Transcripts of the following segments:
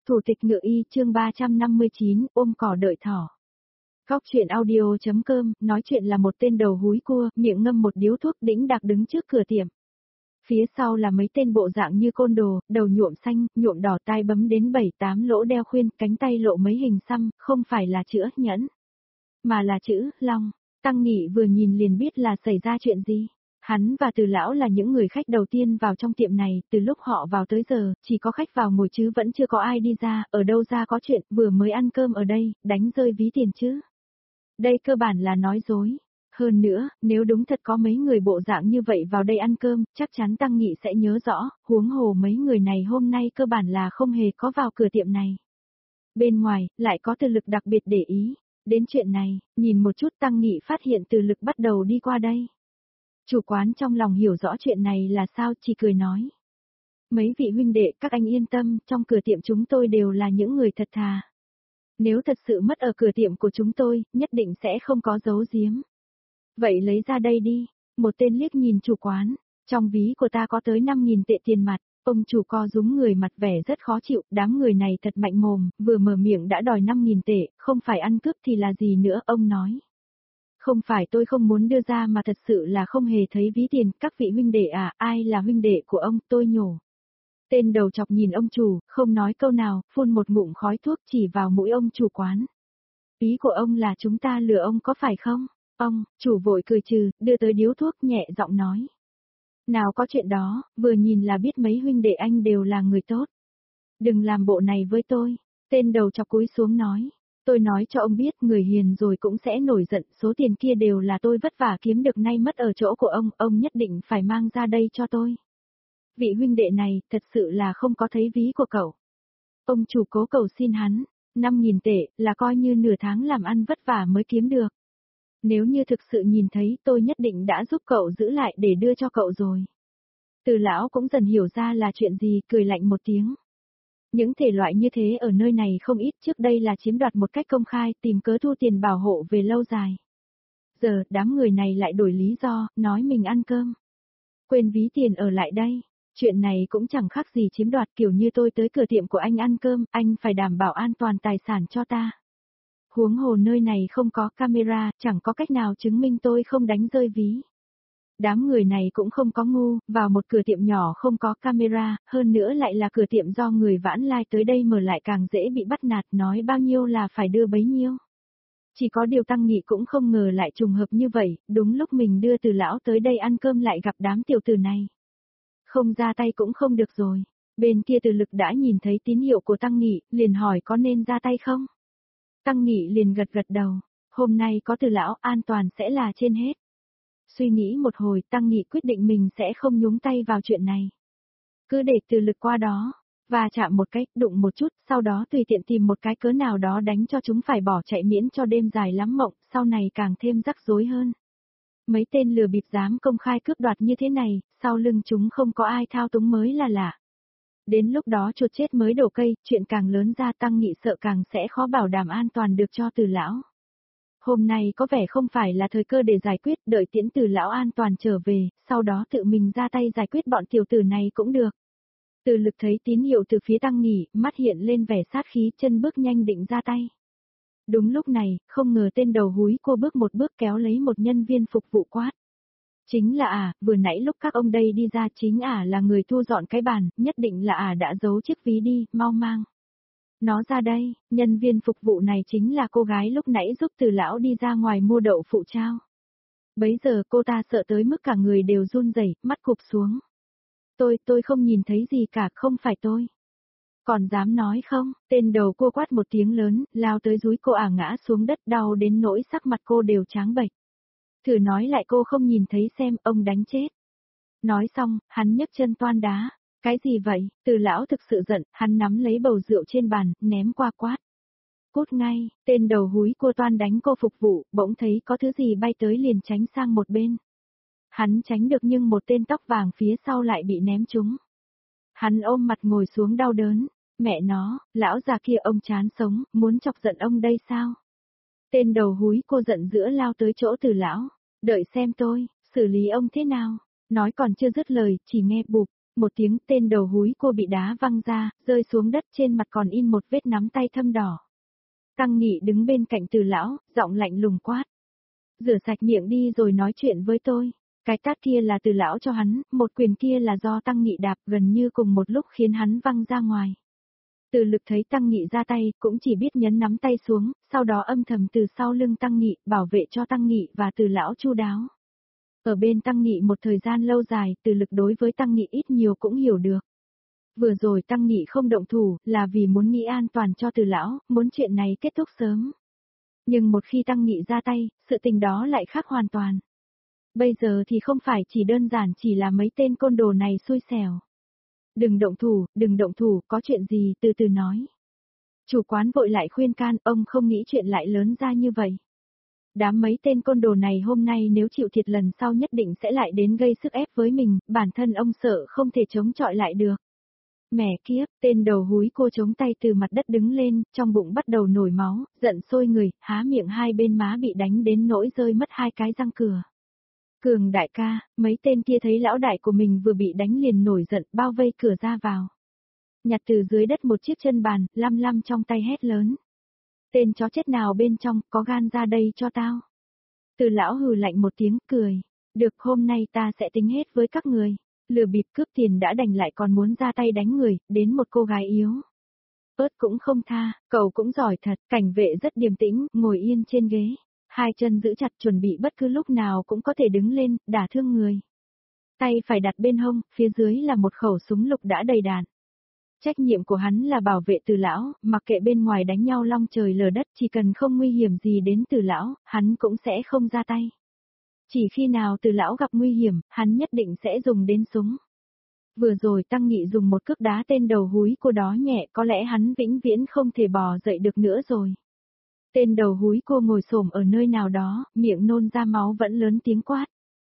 Thủ tịch Ngự Y chương 359, ôm cỏ đợi thỏ. Góc chuyện audio.com, nói chuyện là một tên đầu húi cua, miệng ngâm một điếu thuốc đĩnh đạc đứng trước cửa tiệm. Phía sau là mấy tên bộ dạng như côn đồ, đầu nhuộm xanh, nhuộm đỏ, tai bấm đến 7-8 lỗ đeo khuyên, cánh tay lộ mấy hình xăm, không phải là chữ nhẫn, mà là chữ long. Tăng Nghị vừa nhìn liền biết là xảy ra chuyện gì. Hắn và Từ lão là những người khách đầu tiên vào trong tiệm này, từ lúc họ vào tới giờ, chỉ có khách vào ngồi chứ vẫn chưa có ai đi ra, ở đâu ra có chuyện, vừa mới ăn cơm ở đây, đánh rơi ví tiền chứ. Đây cơ bản là nói dối. Hơn nữa, nếu đúng thật có mấy người bộ dạng như vậy vào đây ăn cơm, chắc chắn Tăng Nghị sẽ nhớ rõ, huống hồ mấy người này hôm nay cơ bản là không hề có vào cửa tiệm này. Bên ngoài, lại có Từ Lực đặc biệt để ý. Đến chuyện này, nhìn một chút Tăng Nghị phát hiện Từ Lực bắt đầu đi qua đây. Chủ quán trong lòng hiểu rõ chuyện này là sao, chỉ cười nói. Mấy vị huynh đệ, các anh yên tâm, trong cửa tiệm chúng tôi đều là những người thật thà. Nếu thật sự mất ở cửa tiệm của chúng tôi, nhất định sẽ không có giấu giếm. Vậy lấy ra đây đi, một tên liếc nhìn chủ quán, trong ví của ta có tới 5.000 tệ tiền mặt, ông chủ co rúm người mặt vẻ rất khó chịu, đám người này thật mạnh mồm, vừa mở miệng đã đòi 5.000 tệ, không phải ăn cướp thì là gì nữa, ông nói. Không phải tôi không muốn đưa ra mà thật sự là không hề thấy ví tiền, các vị huynh đệ à, ai là huynh đệ của ông, tôi nhổ. Tên đầu chọc nhìn ông chủ, không nói câu nào, phun một ngụm khói thuốc chỉ vào mũi ông chủ quán. Ý của ông là chúng ta lừa ông có phải không? Ông, chủ vội cười trừ, đưa tới điếu thuốc nhẹ giọng nói. Nào có chuyện đó, vừa nhìn là biết mấy huynh đệ anh đều là người tốt. Đừng làm bộ này với tôi, tên đầu chọc cúi xuống nói. Tôi nói cho ông biết người hiền rồi cũng sẽ nổi giận, số tiền kia đều là tôi vất vả kiếm được nay mất ở chỗ của ông nhất định phải mang ra đây cho tôi. Vị huynh đệ này, thật sự là không có thấy ví của cậu. Ông chủ cố cầu xin hắn, 5.000 tệ, là coi như nửa tháng làm ăn vất vả mới kiếm được. Nếu như thực sự nhìn thấy tôi nhất định đã giúp cậu giữ lại để đưa cho cậu rồi. Từ lão cũng dần hiểu ra là chuyện gì, cười lạnh một tiếng. Những thể loại như thế ở nơi này không ít, trước đây là chiếm đoạt một cách công khai, tìm cớ thu tiền bảo hộ về lâu dài. Giờ, đám người này lại đổi lý do, nói mình ăn cơm. Quên ví tiền ở lại đây. Chuyện này cũng chẳng khác gì chiếm đoạt, kiểu như tôi tới cửa tiệm của anh ăn cơm, anh phải đảm bảo an toàn tài sản cho ta. Huống hồ nơi này không có camera, chẳng có cách nào chứng minh tôi không đánh rơi ví. Đám người này cũng không có ngu, vào một cửa tiệm nhỏ không có camera, hơn nữa lại là cửa tiệm do người vãn lai tới đây mở lại càng dễ bị bắt nạt, nói bao nhiêu là phải đưa bấy nhiêu. Chỉ có điều Tăng Nghị cũng không ngờ lại trùng hợp như vậy, đúng lúc mình đưa Từ lão tới đây ăn cơm lại gặp đám tiểu tử này. Không ra tay cũng không được rồi. Bên kia Từ Lực đã nhìn thấy tín hiệu của Tăng Nghị, liền hỏi có nên ra tay không? Tăng Nghị liền gật gật đầu, hôm nay có Từ lão, an toàn sẽ là trên hết. Suy nghĩ một hồi, Tăng Nghị quyết định mình sẽ không nhúng tay vào chuyện này. Cứ để Từ Lực qua đó, và chạm một cách, đụng một chút, sau đó tùy tiện tìm một cái cớ nào đó đánh cho chúng phải bỏ chạy miễn cho đêm dài lắm mộng, sau này càng thêm rắc rối hơn. Mấy tên lừa bịp dám công khai cướp đoạt như thế này, sau lưng chúng không có ai thao túng mới là lạ. Đến lúc đó chuột chết mới đổ cây, chuyện càng lớn ra Tăng Nghị sợ càng sẽ khó bảo đảm an toàn được cho Từ lão. Hôm nay có vẻ không phải là thời cơ để giải quyết, đợi tiễn Từ lão an toàn trở về, sau đó tự mình ra tay giải quyết bọn tiểu tử này cũng được. Từ Lực thấy tín hiệu từ phía Tăng Nghị, mắt hiện lên vẻ sát khí, chân bước nhanh định ra tay. Đúng lúc này, không ngờ tên đầu húi cô bước một bước kéo lấy một nhân viên phục vụ quát. Chính là vừa nãy lúc các ông đây đi ra chính là người thu dọn cái bàn, nhất định là đã giấu chiếc ví đi, mau mang. Nó ra đây, nhân viên phục vụ này chính là cô gái lúc nãy giúp Từ lão đi ra ngoài mua đậu phụ trao. Bấy giờ cô ta sợ tới mức cả người đều run rẩy, mắt cụp xuống. Tôi không nhìn thấy gì cả, không phải tôi. Còn dám nói không, tên đầu cô quát một tiếng lớn, lao tới dúi cô ngã xuống đất đau đến nỗi sắc mặt cô đều trắng bệch. Thử nói lại cô không nhìn thấy xem, ông đánh chết. Nói xong, hắn nhấc chân toan đá. Cái gì vậy? Từ lão thực sự giận, hắn nắm lấy bầu rượu trên bàn, ném qua quát. Cút ngay, tên đầu húi cô toan đánh cô phục vụ, bỗng thấy có thứ gì bay tới liền tránh sang một bên. Hắn tránh được nhưng một tên tóc vàng phía sau lại bị ném trúng. Hắn ôm mặt ngồi xuống đau đớn. Mẹ nó, lão già kia ông chán sống, muốn chọc giận ông đây sao? Tên đầu húi cô giận dữ lao tới chỗ Từ lão. Đợi xem tôi, xử lý ông thế nào? Nói còn chưa dứt lời, chỉ nghe bụp. Một tiếng tên đầu húi cô bị đá văng ra, rơi xuống đất trên mặt còn in một vết nắm tay thâm đỏ. Tăng Nghị đứng bên cạnh Từ lão, giọng lạnh lùng quát. Rửa sạch miệng đi rồi nói chuyện với tôi. Cái tát kia là Từ lão cho hắn, một quyền kia là do Tăng Nghị đạp gần như cùng một lúc khiến hắn văng ra ngoài. Từ Lực thấy Tăng Nghị ra tay, cũng chỉ biết nhấn nắm tay xuống, sau đó âm thầm từ sau lưng Tăng Nghị, bảo vệ cho Tăng Nghị và Từ lão chu đáo. Ở bên Tăng Nghị một thời gian lâu dài, Từ Lực đối với Tăng Nghị ít nhiều cũng hiểu được. Vừa rồi Tăng Nghị không động thủ, là vì muốn nghĩ an toàn cho Từ lão, muốn chuyện này kết thúc sớm. Nhưng một khi Tăng Nghị ra tay, sự tình đó lại khác hoàn toàn. Bây giờ thì không phải chỉ đơn giản chỉ là mấy tên côn đồ này xui xẻo. Đừng động thủ, có chuyện gì từ từ nói. Chủ quán vội lại khuyên can, ông không nghĩ chuyện lại lớn ra như vậy. Đám mấy tên côn đồ này hôm nay nếu chịu thiệt lần sau nhất định sẽ lại đến gây sức ép với mình, bản thân ông sợ không thể chống chọi lại được. Mẹ kiếp, tên đầu húi cô chống tay từ mặt đất đứng lên, trong bụng bắt đầu nổi máu, giận sôi người, há miệng hai bên má bị đánh đến nỗi rơi mất hai cái răng cửa. Cường đại ca, mấy tên kia thấy lão đại của mình vừa bị đánh liền nổi giận, bao vây cửa ra vào. Nhặt từ dưới đất một chiếc chân bàn, lăm lăm trong tay hét lớn. Tên chó chết nào bên trong, có gan ra đây cho tao. Từ lão hừ lạnh một tiếng, cười. Được, hôm nay ta sẽ tính hết với các người. Lừa bịp cướp tiền đã đành lại còn muốn ra tay đánh người, đến một cô gái yếu. Ớt cũng không tha, cậu cũng giỏi thật, cảnh vệ rất điềm tĩnh, ngồi yên trên ghế. Hai chân giữ chặt chuẩn bị bất cứ lúc nào cũng có thể đứng lên, đả thương người. Tay phải đặt bên hông, phía dưới là một khẩu súng lục đã đầy đạn. Trách nhiệm của hắn là bảo vệ Từ lão, mặc kệ bên ngoài đánh nhau long trời lở đất, chỉ cần không nguy hiểm gì đến Từ lão, hắn cũng sẽ không ra tay. Chỉ khi nào Từ lão gặp nguy hiểm, hắn nhất định sẽ dùng đến súng. Vừa rồi Tăng Nghị dùng một cước đá tên đầu húi cô đó nhẹ, có lẽ hắn vĩnh viễn không thể bò dậy được nữa rồi. Tên đầu húi cô ngồi xổm ở nơi nào đó, miệng nôn ra máu vẫn lớn tiếng quát.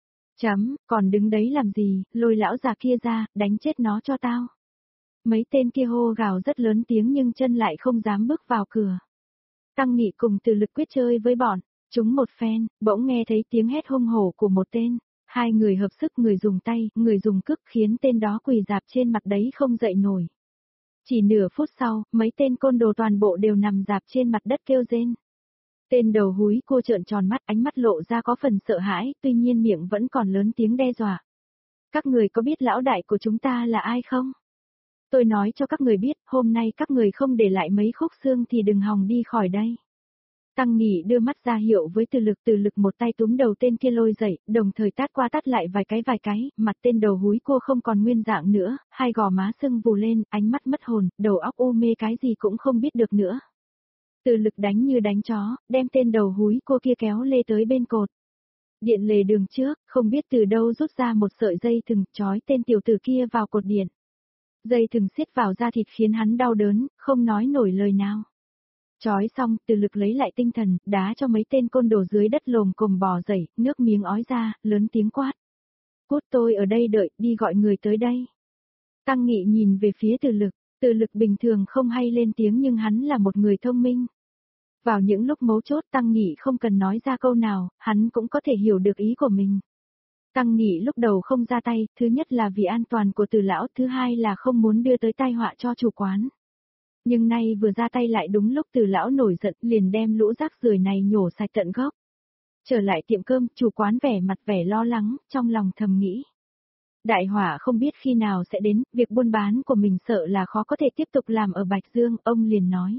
Còn đứng đấy làm gì, lôi lão già kia ra, đánh chết nó cho tao. Mấy tên kia hô gào rất lớn tiếng nhưng chân lại không dám bước vào cửa. Tăng Nghị cùng Từ Lực quyết chơi với bọn, chúng một phen, bỗng nghe thấy tiếng hét hung hổ của một tên. Hai người hợp sức, người dùng tay, người dùng cước, khiến tên đó quỳ rạp trên mặt đấy không dậy nổi. Chỉ nửa phút sau, mấy tên côn đồ toàn bộ đều nằm rạp trên mặt đất kêu rên. Tên đầu húi cô trợn tròn mắt, ánh mắt lộ ra có phần sợ hãi, tuy nhiên miệng vẫn còn lớn tiếng đe dọa. Các người có biết lão đại của chúng ta là ai không? Tôi nói cho các người biết, hôm nay các người không để lại mấy khúc xương thì đừng hòng đi khỏi đây. Tăng Nghị đưa mắt ra hiệu với Từ Lực một tay túm đầu tên kia lôi dậy, đồng thời tát qua tát lại vài cái, mặt tên đầu húi cô không còn nguyên dạng nữa, hai gò má sưng vù lên, ánh mắt mất hồn, đầu óc u mê cái gì cũng không biết được nữa. Từ Lực đánh như đánh chó, đem tên đầu húi cô kia kéo lê tới bên cột. Điện lề đường trước, không biết từ đâu rút ra một sợi dây thừng trói tên tiểu tử kia vào cột điện. Dây thừng siết vào da thịt khiến hắn đau đớn, không nói nổi lời nào. Chói xong, Từ Lực lấy lại tinh thần, đá cho mấy tên côn đồ dưới đất lồm cồm bò dậy, nước miếng ói ra, lớn tiếng quát. Cút, tôi ở đây đợi, đi gọi người tới đây. Tăng Nghị nhìn về phía Từ Lực bình thường không hay lên tiếng nhưng hắn là một người thông minh. Vào những lúc mấu chốt Tăng Nghị không cần nói ra câu nào, hắn cũng có thể hiểu được ý của mình. Tăng Nghị lúc đầu không ra tay, thứ nhất là vì an toàn của Từ lão, thứ hai là không muốn đưa tới tai họa cho chủ quán. Nhưng nay vừa ra tay lại đúng lúc Từ lão nổi giận, liền đem lũ rác rưởi này nhổ sạch tận gốc. Trở lại tiệm cơm, chủ quán vẻ mặt vẻ lo lắng, trong lòng thầm nghĩ. Đại họa không biết khi nào sẽ đến, việc buôn bán của mình sợ là khó có thể tiếp tục làm ở Bạch Dương, ông liền nói.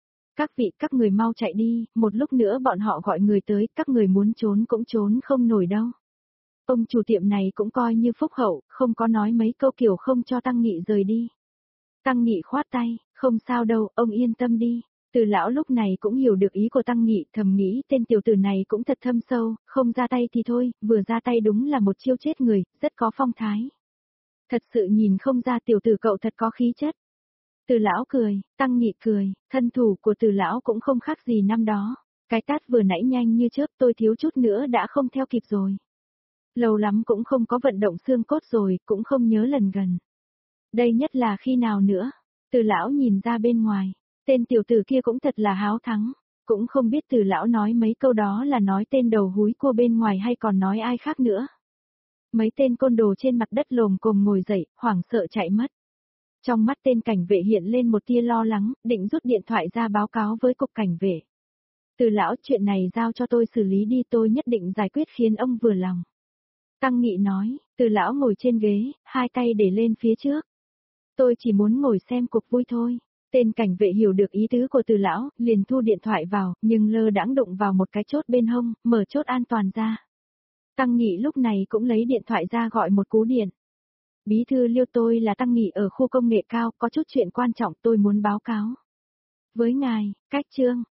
Các người mau chạy đi, một lúc nữa bọn họ gọi người tới, các người muốn trốn cũng trốn không nổi đâu. Ông chủ tiệm này cũng coi như phúc hậu, không có nói mấy câu kiểu không cho Tăng Nghị rời đi. Tăng Nghị khoát tay, không sao đâu, ông yên tâm đi. Từ lão lúc này cũng hiểu được ý của Tăng Nghị, thầm nghĩ tên tiểu tử này cũng thật thâm sâu, không ra tay thì thôi, vừa ra tay đúng là một chiêu chết người, rất có phong thái. Thật sự nhìn không ra tiểu tử cậu thật có khí chất. Từ lão cười, Tăng Nghị cười, thân thủ của Từ lão cũng không khác gì năm đó. Cái tát vừa nãy nhanh như chớp, tôi thiếu chút nữa đã không theo kịp rồi. Lâu lắm cũng không có vận động xương cốt rồi, cũng không nhớ lần gần. Đây nhất là khi nào nữa? Từ lão nhìn ra bên ngoài, tên tiểu tử kia cũng thật là háo thắng, cũng không biết Từ lão nói mấy câu đó là nói tên đầu húi cô bên ngoài hay còn nói ai khác nữa. Mấy tên côn đồ trên mặt đất lồm cồm ngồi dậy, hoảng sợ chạy mất. Trong mắt tên cảnh vệ hiện lên một tia lo lắng, định rút điện thoại ra báo cáo với cục cảnh vệ. Từ lão, chuyện này giao cho tôi xử lý đi, tôi nhất định giải quyết khiến ông vừa lòng. Tăng Nghị nói, Từ lão ngồi trên ghế, hai tay để lên phía trước. Tôi chỉ muốn ngồi xem cuộc vui thôi. Tên cảnh vệ hiểu được ý tứ của Từ lão, liền thu điện thoại vào, nhưng lơ đãng đụng vào một cái chốt bên hông, mở chốt an toàn ra. Tăng Nghị lúc này cũng lấy điện thoại ra gọi một cú điện. Bí thư Liêu, tôi là Tăng Nghị ở khu công nghệ cao, có chút chuyện quan trọng tôi muốn báo cáo. Với ngài, cách Trương,